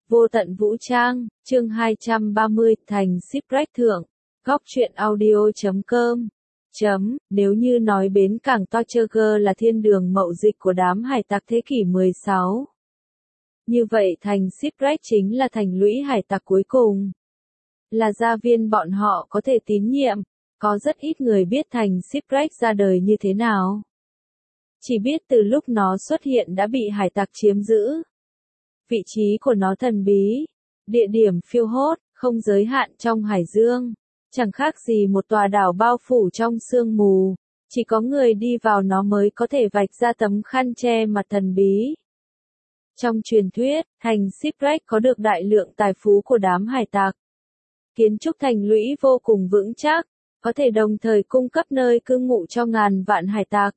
Vô tận vũ trang, chương 230, thành shipwreck thượng. Góc truyện audio.com. Nếu như nói bến cảng Tortuga là thiên đường mậu dịch của đám hải tặc thế kỷ 16. Như vậy thành shipwreck chính là thành lũy hải tặc cuối cùng. Là gia viên bọn họ có thể tín nhiệm, có rất ít người biết thành shipwreck ra đời như thế nào. Chỉ biết từ lúc nó xuất hiện đã bị hải tặc chiếm giữ. Vị trí của nó thần bí, địa điểm phiêu hốt, không giới hạn trong hải dương, chẳng khác gì một tòa đảo bao phủ trong sương mù, chỉ có người đi vào nó mới có thể vạch ra tấm khăn che mặt thần bí. Trong truyền thuyết, thành shipwreck có được đại lượng tài phú của đám hải tặc. Kiến trúc thành lũy vô cùng vững chắc, có thể đồng thời cung cấp nơi cư ngụ cho ngàn vạn hải tặc.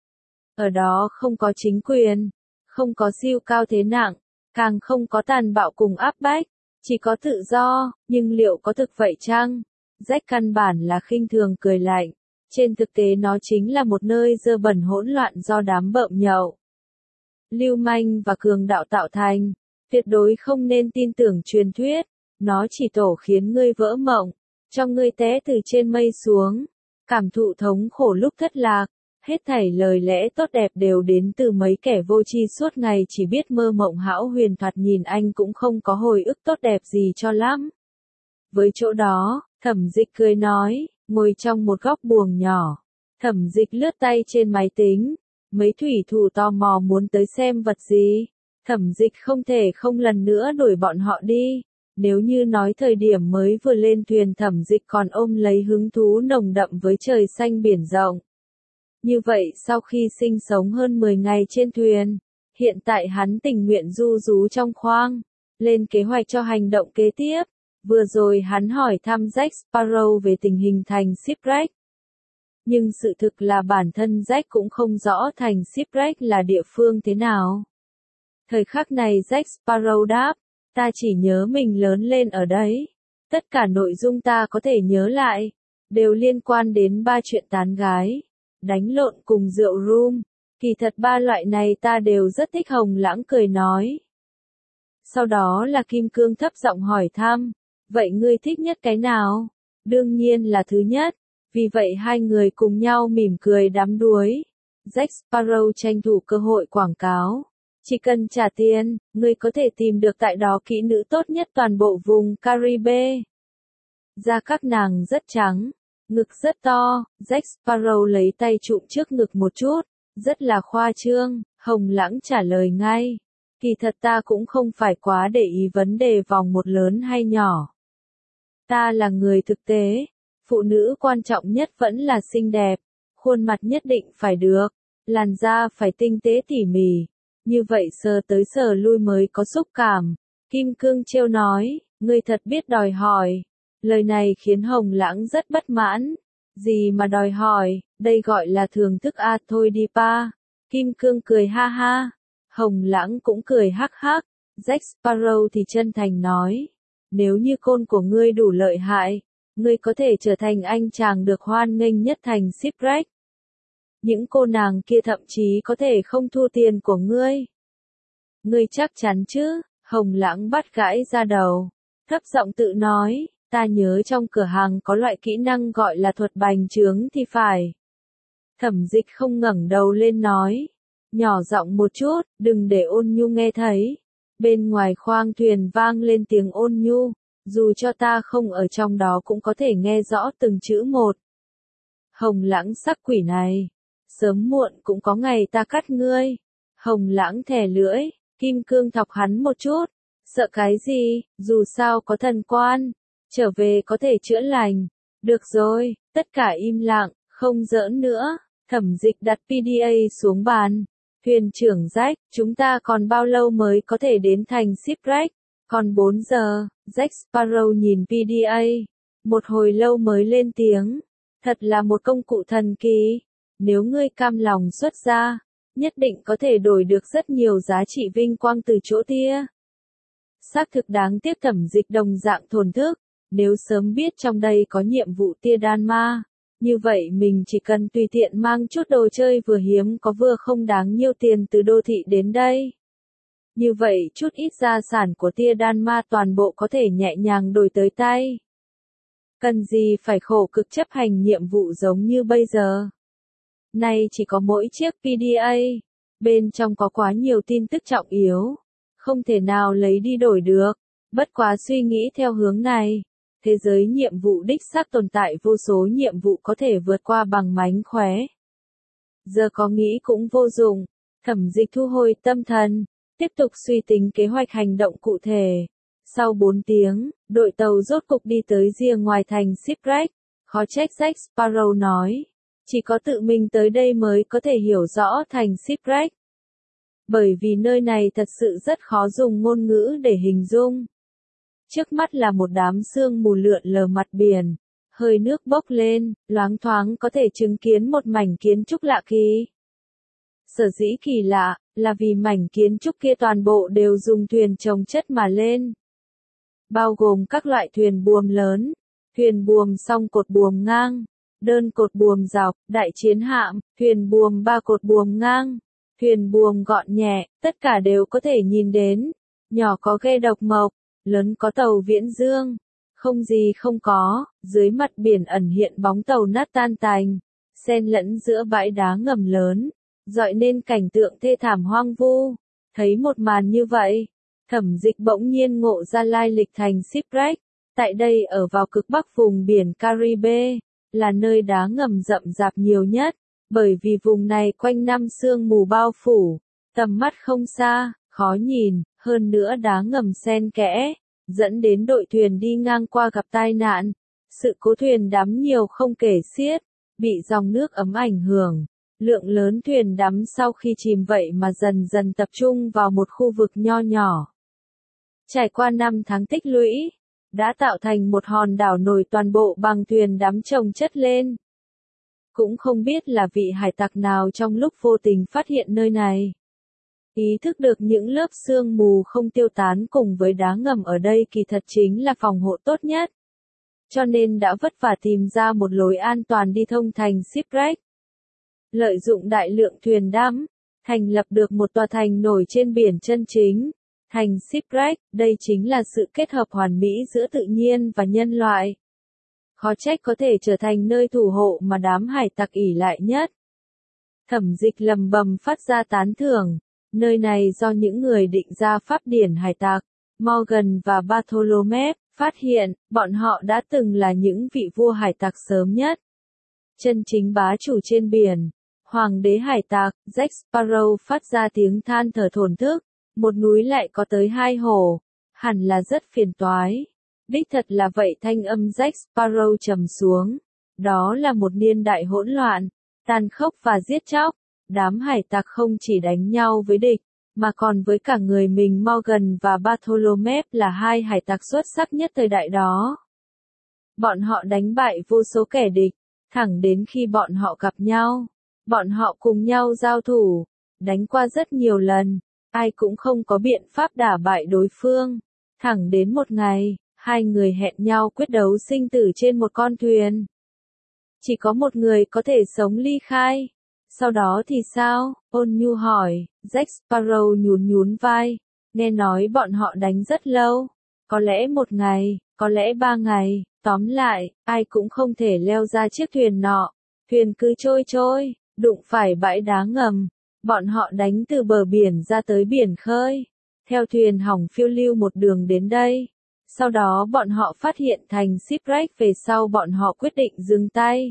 Ở đó không có chính quyền, không có siêu cao thế nặng, càng không có tàn bạo cùng áp bách, chỉ có tự do, nhưng liệu có thực vậy chăng? Jack căn bản là khinh thường cười lạnh, trên thực tế nó chính là một nơi dơ bẩn hỗn loạn do đám bợm nhậu, lưu manh và cường đạo tạo thành, tuyệt đối không nên tin tưởng truyền thuyết, nó chỉ tổ khiến ngươi vỡ mộng, cho ngươi té từ trên mây xuống, cảm thụ thống khổ lúc thất lạc. Hết thảy lời lẽ tốt đẹp đều đến từ mấy kẻ vô tri suốt ngày chỉ biết mơ mộng hão huyền, thoạt nhìn anh cũng không có hồi ức tốt đẹp gì cho lắm. Với chỗ đó, Thẩm Dịch cười nói, ngồi trong một góc buồng nhỏ. Thẩm Dịch lướt tay trên máy tính, mấy thủy thủ tò mò muốn tới xem vật gì. Thẩm Dịch không thể không lần nữa đuổi bọn họ đi. Nếu như nói thời điểm mới vừa lên thuyền Thẩm Dịch còn ôm lấy hứng thú nồng đậm với trời xanh biển rộng. Như vậy sau khi sinh sống hơn 10 ngày trên thuyền, hiện tại hắn tình nguyện du rú trong khoang, lên kế hoạch cho hành động kế tiếp. Vừa rồi hắn hỏi thăm Jack Sparrow về tình hình thành shipwreck. Nhưng sự thực là bản thân Jack cũng không rõ thành shipwreck là địa phương thế nào. Thời khắc này Jack Sparrow đáp, ta chỉ nhớ mình lớn lên ở đấy. Tất cả nội dung ta có thể nhớ lại, đều liên quan đến 3 chuyện tán gái, đánh lộn cùng rượu rum. Kỳ thật 3 loại này ta đều rất thích. Hồng Lãng cười nói. Sau đó là Kim Cương thấp giọng hỏi thăm, vậy ngươi thích nhất cái nào? Đương nhiên là thứ nhất, vì vậy hai người cùng nhau mỉm cười đắm đuối. Jack Sparrow tranh thủ cơ hội quảng cáo. Chỉ cần trả tiền, ngươi có thể tìm được tại đó kỹ nữ tốt nhất toàn bộ vùng Caribe. Da các nàng rất trắng, ngực rất to, Jack Sparrow lấy tay chụm trước ngực một chút, rất là khoa trương. Hồng Lãng trả lời ngay, kỳ thật ta cũng không phải quá để ý vấn đề vòng một lớn hay nhỏ. Ta là người thực tế, phụ nữ quan trọng nhất vẫn là xinh đẹp, khuôn mặt nhất định phải được, làn da phải tinh tế tỉ mỉ, như vậy sờ tới sờ lui mới có xúc cảm. Kim Cương trêu nói, ngươi thật biết đòi hỏi. Lời này khiến Hồng Lãng rất bất mãn. Gì mà đòi hỏi, đây gọi là thưởng thức à, thôi đi pa. Kim Cương cười ha ha. Hồng Lãng cũng cười hắc hắc. Jack Sparrow thì chân thành nói, nếu như côn của ngươi đủ lợi hại, ngươi có thể trở thành anh chàng được hoan nghênh nhất thành shipwreck. Những cô nàng kia thậm chí có thể không thu tiền của ngươi. Ngươi chắc chắn chứ? Hồng Lãng bắt gãi ra đầu, thấp giọng tự nói, ta nhớ trong cửa hàng có loại kỹ năng gọi là thuật bành trướng thì phải. Thẩm Dịch không ngẩng đầu lên nói, nhỏ giọng một chút, đừng để Ôn Nhu nghe thấy. Bên ngoài khoang thuyền vang lên tiếng Ôn Nhu, dù cho ta không ở trong đó cũng có thể nghe rõ từng chữ một. Hồng Lãng sắc quỷ này, sớm muộn cũng có ngày ta cắt ngươi. Hồng Lãng thè lưỡi, Kim Cương thọc hắn một chút, sợ cái gì, dù sao có thần quan, trở về có thể chữa lành. Được rồi, tất cả im lặng, không giỡn nữa. Thẩm Dịch đặt PDA xuống bàn. Thuyền trưởng Jack, chúng ta còn bao lâu mới có thể đến thành shipwreck? Còn 4 giờ, Jack Sparrow nhìn PDA. Một hồi lâu mới lên tiếng. Thật là một công cụ thần kỳ. Nếu ngươi cam lòng xuất ra, nhất định có thể đổi được rất nhiều giá trị vinh quang từ chỗ tia. Xác thực đáng tiếc Thẩm Dịch đồng dạng thổn thức. Nếu sớm biết trong đây có nhiệm vụ tia đan ma, như vậy mình chỉ cần tùy tiện mang chút đồ chơi vừa hiếm có vừa không đáng nhiêu tiền từ đô thị đến đây. Như vậy chút ít gia sản của tia đan ma toàn bộ có thể nhẹ nhàng đổi tới tay. Cần gì phải khổ cực chấp hành nhiệm vụ giống như bây giờ. Nay chỉ có mỗi chiếc PDA, bên trong có quá nhiều tin tức trọng yếu, không thể nào lấy đi đổi được. Bất quá suy nghĩ theo hướng này, thế giới nhiệm vụ đích xác tồn tại vô số nhiệm vụ có thể vượt qua bằng mánh khóe. Giờ có nghĩ cũng vô dụng, Thẩm Dịch thu hồi tâm thần, tiếp tục suy tính kế hoạch hành động cụ thể. Sau 4 tiếng, đội tàu rốt cục đi tới rìa ngoài thành Shipwreck. Khó trách Jack Sparrow nói, chỉ có tự mình tới đây mới có thể hiểu rõ thành Shipwreck. Bởi vì nơi này thật sự rất khó dùng ngôn ngữ để hình dung. Trước mắt là một đám sương mù lượn lờ mặt biển, hơi nước bốc lên, loáng thoáng có thể chứng kiến một mảnh kiến trúc lạ kỳ. Sở dĩ kỳ lạ, là vì mảnh kiến trúc kia toàn bộ đều dùng thuyền chồng chất mà lên. Bao gồm các loại thuyền buồm lớn, thuyền buồm song cột buồm ngang, đơn cột buồm dọc, đại chiến hạm, thuyền buồm ba cột buồm ngang, thuyền buồm gọn nhẹ, tất cả đều có thể nhìn đến. Nhỏ có ghe độc mộc, lớn có tàu viễn dương. Không gì không có, dưới mặt biển ẩn hiện bóng tàu nát tan tành, xen lẫn giữa bãi đá ngầm lớn, dọi nên cảnh tượng thê thảm hoang vu. Thấy một màn như vậy, Thẩm Dịch bỗng nhiên ngộ ra lai lịch thành Shipwreck. Tại đây ở vào cực bắc vùng biển Caribe, là nơi đá ngầm rậm rạp nhiều nhất, bởi vì vùng này quanh năm sương mù bao phủ, tầm mắt không xa, khó nhìn, hơn nữa đá ngầm xen kẽ, dẫn đến đội thuyền đi ngang qua gặp tai nạn. Sự cố thuyền đắm nhiều không kể xiết, bị dòng nước ấm ảnh hưởng. Lượng lớn thuyền đắm sau khi chìm vậy mà dần dần tập trung vào một khu vực nho nhỏ. Trải qua 5 tháng tích lũy, đã tạo thành một hòn đảo nổi toàn bộ bằng thuyền đắm chồng chất lên. Cũng không biết là vị hải tặc nào trong lúc vô tình phát hiện nơi này. Ý thức được những lớp sương mù không tiêu tán cùng với đá ngầm ở đây kỳ thật chính là phòng hộ tốt nhất. Cho nên đã vất vả tìm ra một lối an toàn đi thông thành Shipwreck. Lợi dụng đại lượng thuyền đắm, thành lập được một tòa thành nổi trên biển chân chính. Thành Shipwreck, đây chính là sự kết hợp hoàn mỹ giữa tự nhiên và nhân loại. Khó trách có thể trở thành nơi thủ hộ mà đám hải tặc ỷ lại nhất. Thẩm Dịch lầm bầm phát ra tán thưởng. Nơi này do những người định ra pháp điển hải tặc, Morgan và Bartholomew, phát hiện, bọn họ đã từng là những vị vua hải tặc sớm nhất. Chân chính bá chủ trên biển, hoàng đế hải tặc, Jack Sparrow phát ra tiếng than thở thổn thức, một núi lại có tới 2 hồ, hẳn là rất phiền toái. Đích thật là vậy, thanh âm Jack Sparrow trầm xuống. Đó là một niên đại hỗn loạn, tàn khốc và giết chóc. Đám hải tặc không chỉ đánh nhau với địch, mà còn với cả người mình. Morgan và Bartholomew là 2 hải tặc xuất sắc nhất thời đại đó. Bọn họ đánh bại vô số kẻ địch, thẳng đến khi bọn họ gặp nhau. Bọn họ cùng nhau giao thủ, đánh qua rất nhiều lần, ai cũng không có biện pháp đả bại đối phương. Thẳng đến một ngày, 2 người hẹn nhau quyết đấu sinh tử trên một con thuyền. Chỉ có một người có thể sống ly khai. Sau đó thì sao? Ôn Nhu hỏi. Jack Sparrow nhún nhún vai. Nghe nói bọn họ đánh rất lâu. Có lẽ 1 ngày, có lẽ 3 ngày. Tóm lại, ai cũng không thể leo ra chiếc thuyền nọ. Thuyền cứ trôi, đụng phải bãi đá ngầm. Bọn họ đánh từ bờ biển ra tới biển khơi. Theo thuyền hỏng phiêu lưu một đường đến đây. Sau đó bọn họ phát hiện thành Shipwreck, về sau bọn họ quyết định dừng tay.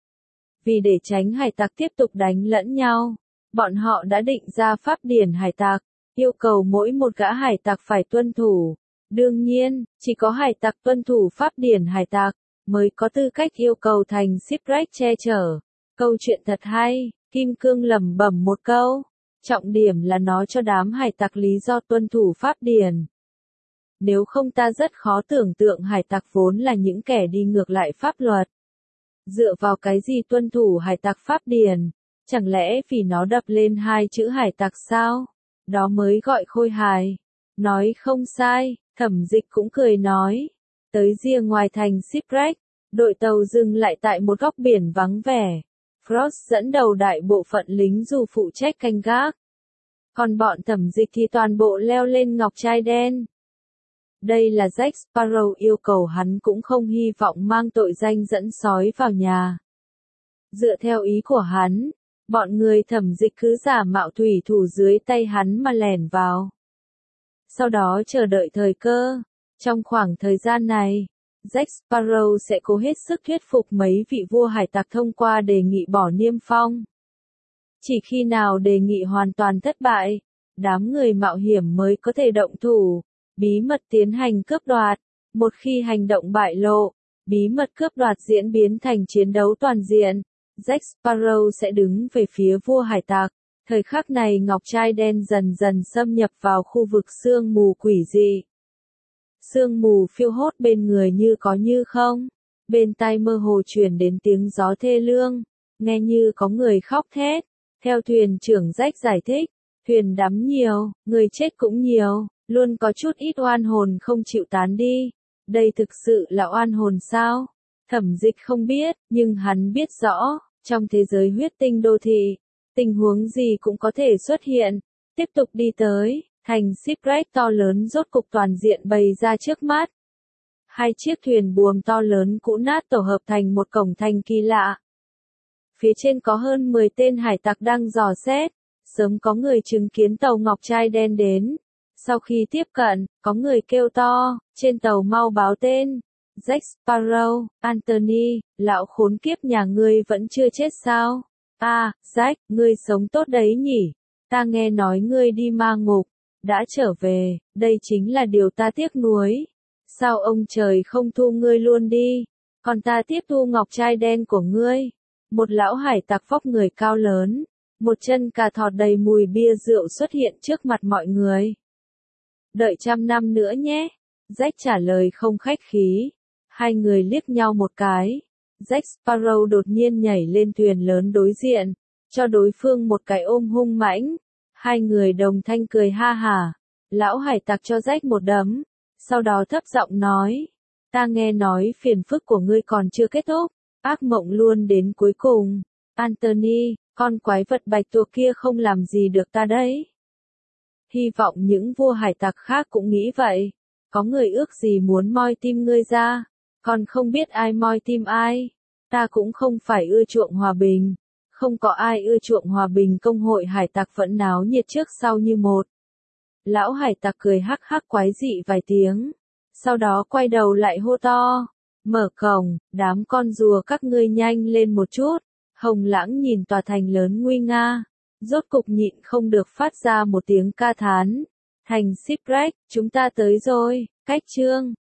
Vì để tránh hải tặc tiếp tục đánh lẫn nhau, bọn họ đã định ra pháp điển hải tặc, yêu cầu mỗi một gã hải tặc phải tuân thủ. Đương nhiên, chỉ có hải tặc tuân thủ pháp điển hải tặc, mới có tư cách yêu cầu thành Shipwreck che chở. Câu chuyện thật hay, Kim Cương lẩm bẩm một câu. Trọng điểm là nói cho đám hải tặc lý do tuân thủ pháp điển. Nếu không ta rất khó tưởng tượng hải tặc vốn là những kẻ đi ngược lại pháp luật. Dựa vào cái gì tuân thủ hải tặc pháp điển? Chẳng lẽ vì nó đập lên 2 chữ hải tặc sao? Đó mới gọi khôi hài. Nói không sai, Thẩm Dịch cũng cười nói. Tới rìa ngoài thành Shipwreck, đội tàu dừng lại tại một góc biển vắng vẻ. Frost dẫn đầu đại bộ phận lính dù phụ trách canh gác. Còn bọn thẩm dịch thì toàn bộ leo lên ngọc trai đen. Đây là Jack Sparrow yêu cầu hắn cũng không hy vọng mang tội danh dẫn sói vào nhà. Dựa theo ý của hắn, bọn người thẩm dịch cứ giả mạo thủy thủ dưới tay hắn mà lẻn vào. Sau đó chờ đợi thời cơ. Trong khoảng thời gian này, Jack Sparrow sẽ cố hết sức thuyết phục mấy vị vua hải tặc thông qua đề nghị bỏ niêm phong. Chỉ khi nào đề nghị hoàn toàn thất bại, đám người mạo hiểm mới có thể động thủ, bí mật tiến hành cướp đoạt. Một khi hành động bại lộ, bí mật cướp đoạt diễn biến thành chiến đấu toàn diện, Jack Sparrow sẽ đứng về phía vua hải tặc. Thời khắc này ngọc trai đen dần dần xâm nhập vào khu vực sương mù quỷ dị. Sương mù phiêu hốt bên người như có như không. Bên tai mơ hồ truyền đến tiếng gió thê lương, nghe như có người khóc thét. Theo thuyền trưởng Jack giải thích, thuyền đắm nhiều, người chết cũng nhiều, luôn có chút ít oan hồn không chịu tán đi. Đây thực sự là oan hồn sao? Thẩm dịch không biết, nhưng hắn biết rõ, trong thế giới huyết tinh đô thị, tình huống gì cũng có thể xuất hiện. Tiếp tục đi tới, thành shipwreck to lớn rốt cục toàn diện bày ra trước mắt. Hai chiếc thuyền buồm to lớn cũ nát tổ hợp thành một cổng thành kỳ lạ. Phía trên có hơn 10 tên hải tặc đang dò xét. Sớm có người chứng kiến tàu ngọc trai đen đến. Sau khi tiếp cận, có người kêu to, trên tàu mau báo tên. Jack Sparrow, Anthony, lão khốn kiếp nhà ngươi vẫn chưa chết sao? À, Jack, ngươi sống tốt đấy nhỉ? Ta nghe nói ngươi đi ma ngục, đã trở về, đây chính là điều ta tiếc nuối. Sao ông trời không thu ngươi luôn đi, còn ta tiếp thu ngọc trai đen của ngươi? Một lão hải tặc vóc người cao lớn, một chân cà thọt đầy mùi bia rượu xuất hiện trước mặt mọi người. Đợi 100 năm nữa nhé. Jack trả lời không khách khí. Hai người liếc nhau một cái. Jack Sparrow đột nhiên nhảy lên thuyền lớn đối diện, cho đối phương một cái ôm hung mãnh. Hai người đồng thanh cười ha hả. Lão hải tặc cho Jack một đấm, sau đó thấp giọng nói, ta nghe nói phiền phức của ngươi còn chưa kết thúc, ác mộng luôn đến cuối cùng. Anthony, con quái vật bạch tuộc kia không làm gì được ta đấy. Hy vọng những vua hải tặc khác cũng nghĩ vậy. Có người ước gì muốn moi tim ngươi ra, còn không biết ai moi tim ai. Ta cũng không phải ưa chuộng hòa bình. Không có ai ưa chuộng hòa bình. Công hội hải tặc vẫn náo nhiệt trước sau như một. Lão hải tặc cười hắc hắc quái dị vài tiếng. Sau đó quay đầu lại hô to. Mở cổng, đám con rùa các ngươi nhanh lên một chút. Hồng Lãng nhìn tòa thành lớn nguy nga. Rốt cục nhịn không được phát ra một tiếng ca thán. Thành shipwreck, chúng ta tới rồi. Cách chương